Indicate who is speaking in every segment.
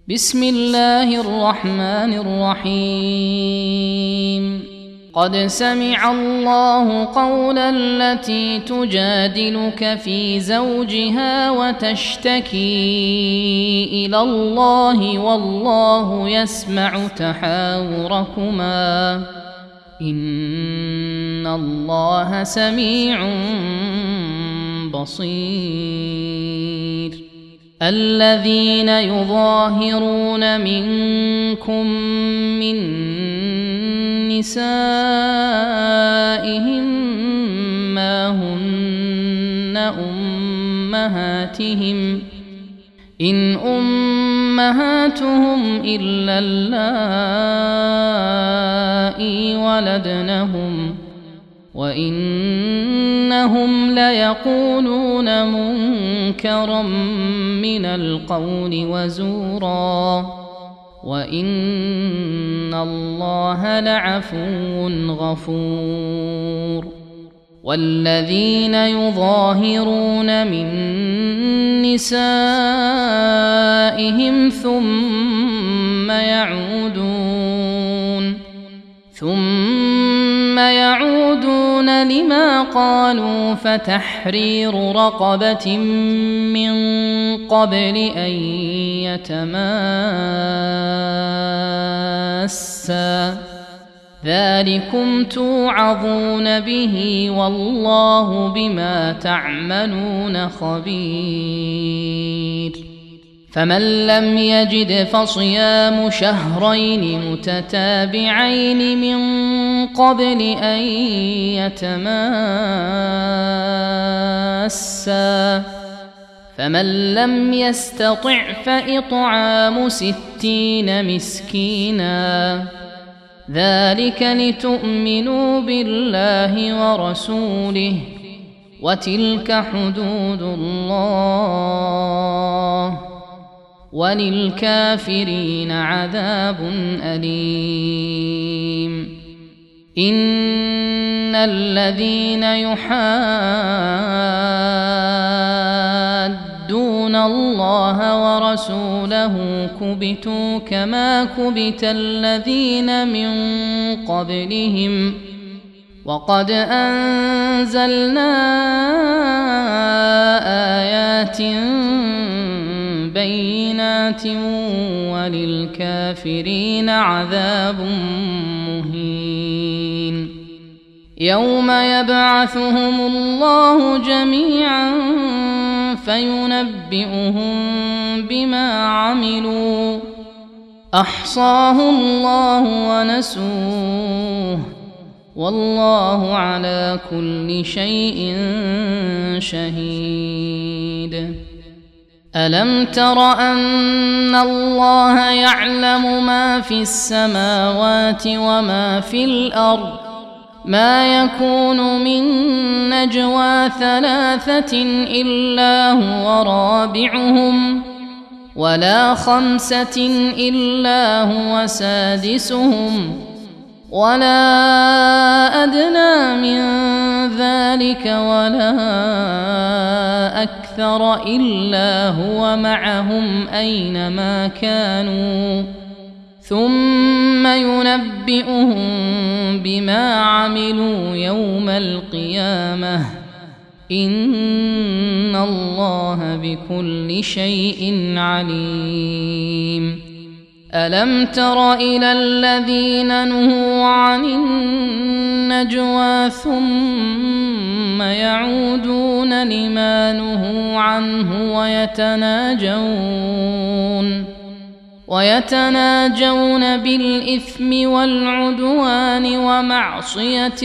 Speaker 1: بسم الله الرحمن الرحيم. قد سمع الله قول التي تجادلك في زوجها وتشتكي إلى الله والله يسمع تحاوركما إن الله سميع بصير. الذين يظاهرون منكم من نسائهم ما هن أمهاتهم إن أمهاتهم إلا اللائي ولدنهم وإنهم ليقولون منكرا من القول وزورا وإن الله لعفو غفور. والذين يظاهرون من نسائهم ثم يعودون لما قالوا فتحرير رقبة من قبل أن يتماسا ذلكم توعظون به والله بما تعملون خبير. فمن لم يجد فصيام شهرين متتابعين من قبل أن يتماسا فمن لم يستطع فإطعام 60 مسكينا ذلك لتؤمنوا بالله ورسوله وتلك حدود الله وللكافرين عذاب أليم. إن الذين يحادون الله ورسوله كبتوا كما كبت الذين من قبلهم وقد أنزلنا آيات بينات وللكافرين عذاب مهين. يوم يبعثهم الله جميعا فينبئهم بما عملوا أحصاه الله ونسوه والله على كل شيء شهيد. ألم تر أن الله يعلم ما في السماوات وما في الأرض ما يكون من نجوى 3 إلا هو رابعهم ولا 5 إلا هو سادسهم ولا أدنى من ذلك ولا أكثر إلا هو معهم أينما كانوا ثم ينبئهم بما عملوا يوم القيامة إن الله بكل شيء عليم. ألم تر إلى الذين نهوا عن النجوى ثم يعودون لما نهوا عنه ويتناجون بالإثم والعدوان ومعصية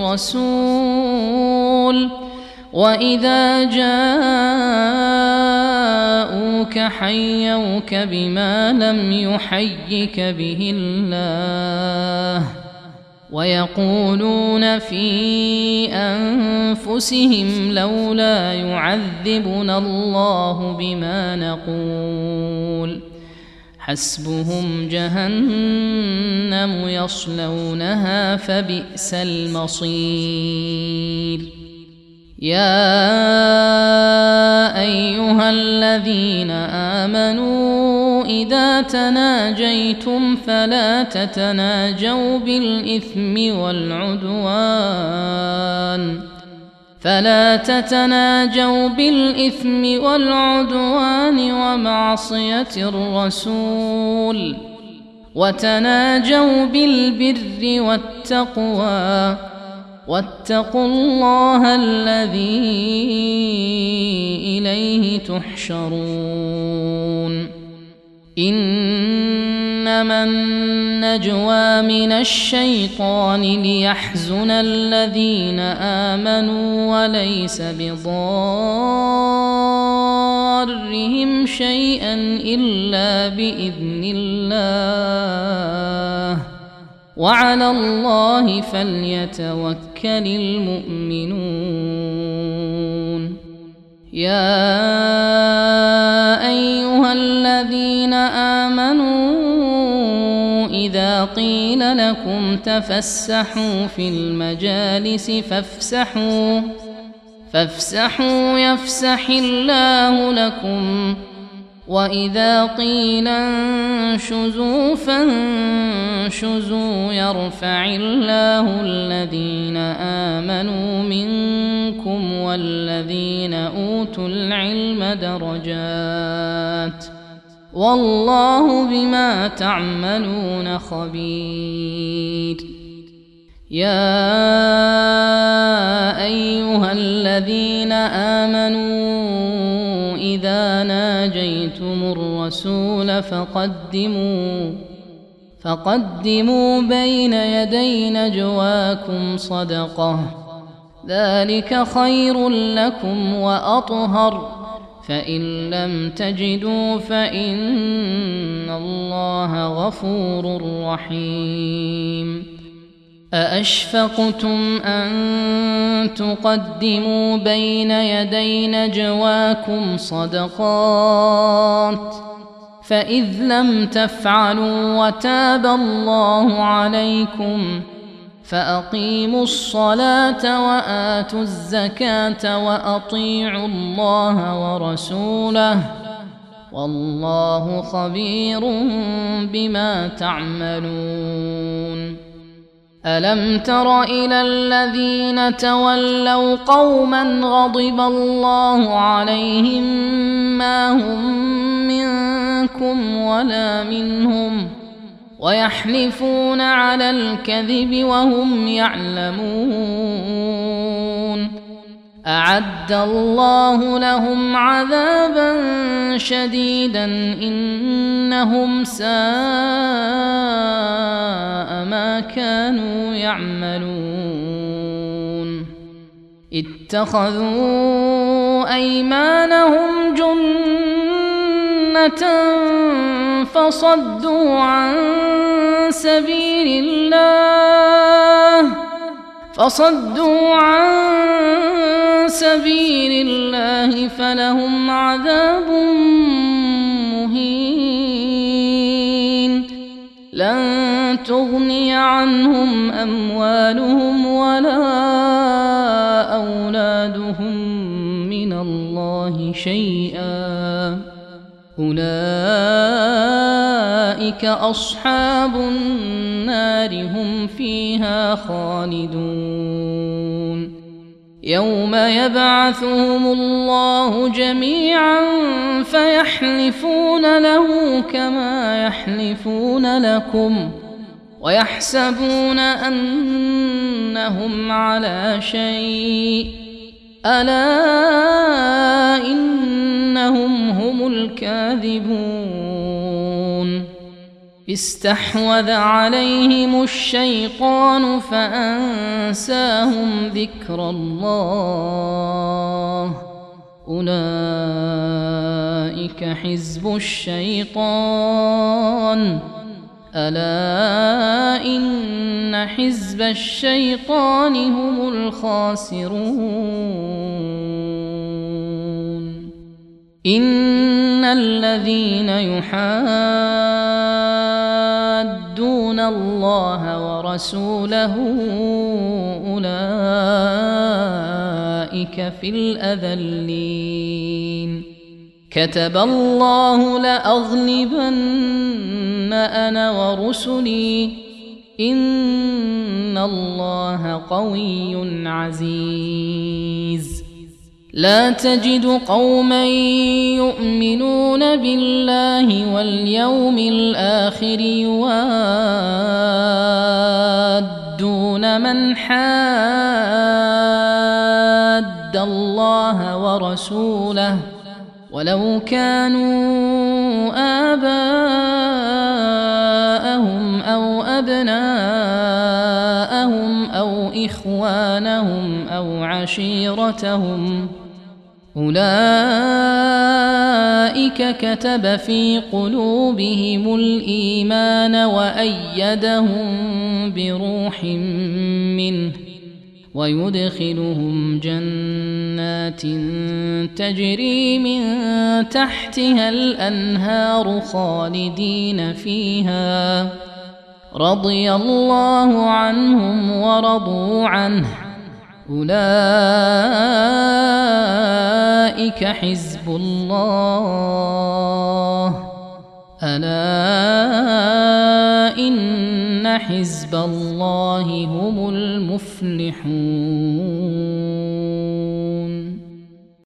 Speaker 1: الرسول وإذا جاءوك حيوك بما لم يحيك به الله ويقولون في أنفسهم لولا يعذبنا الله بما نقول حسبهم جهنم يصلونها فبئس المصير. يا أيها الذين آمنوا إذا تناجيتم فلا تتناجوا بالإثم والعدوان ومعصية الرسول، وتناجوا بالبر والتقوى، واتقوا الله الذي إليه تحشرون. إنما النجوى من الشيطان ليحزن الذين آمنوا وليس بضارهم شيئا إلا بإذن الله، وعلى الله فليتوكل المؤمنون. يا أيها الذين آمنوا إذا قيل لكم تفسحوا في المجالس فافسحوا يفسح الله لكم، وإذا قيل انشزوا فانشزوا يرفع الله الذين آمنوا منكم والذين أوتوا العلم درجات، والله بما تعملون خبير. يا أيها الذين آمنوا إذا ناجيتم الرسول فقدموا بين يدي نجواكم صدقة، ذلك خير لكم وأطهر، فإن لم تجدوا فإن الله غفور رحيم. أأشفقتم أن تقدموا بين يدي نجواكم صدقات، فإذ لم تفعلوا وتاب الله عليكم فأقيموا الصلاة وآتوا الزكاة وأطيعوا الله ورسوله، والله خبير بما تعملون. ألم تر إلى الذين تولوا قوما غضب الله عليهم ما هم منكم ولا منهم، ويحلفون على الكذب وهم يعلمون، أعد الله لهم عذابا شديدا إنهم ساء ما كانوا يعملون. اتخذوا أيمانهم جنة فصدوا عن سبيل الله فلهم عذاب مهين. لن تغني عنهم أموالهم ولا أولادهم من الله شيئا، أولئك أصحاب النار هم فيها خالدون. يوم يبعثهم الله جميعا فيحلفون له كما يحلفون لكم ويحسبون أنهم على شيء، ألا إنهم هم الكاذبون. استحوذ عليهم الشيطان فأنساهم ذكر الله، أولئك حزب الشيطان، ألا إن حزب الشيطان هم الخاسرون. إن الذين يحادون الله ورسوله أولئك في الأذلين، كتب الله لأغلبن أنا ورسلي إن الله قوي عزيز. لا تجد قوما يؤمنون بالله واليوم الآخر يوادون من حاد الله ورسوله ولو كانوا آباءهم أو أبناءهم أو إخوانهم أو عشيرتهم أولئك كتب في قلوبهم الإيمان وأيدهم بروح منه ويدخلهم جنات تجري من تحتها الأنهار خالدين فيها رضي الله عنهم ورضوا عنه أولئك حزب الله ألا إن حزب الله هم المفلحون.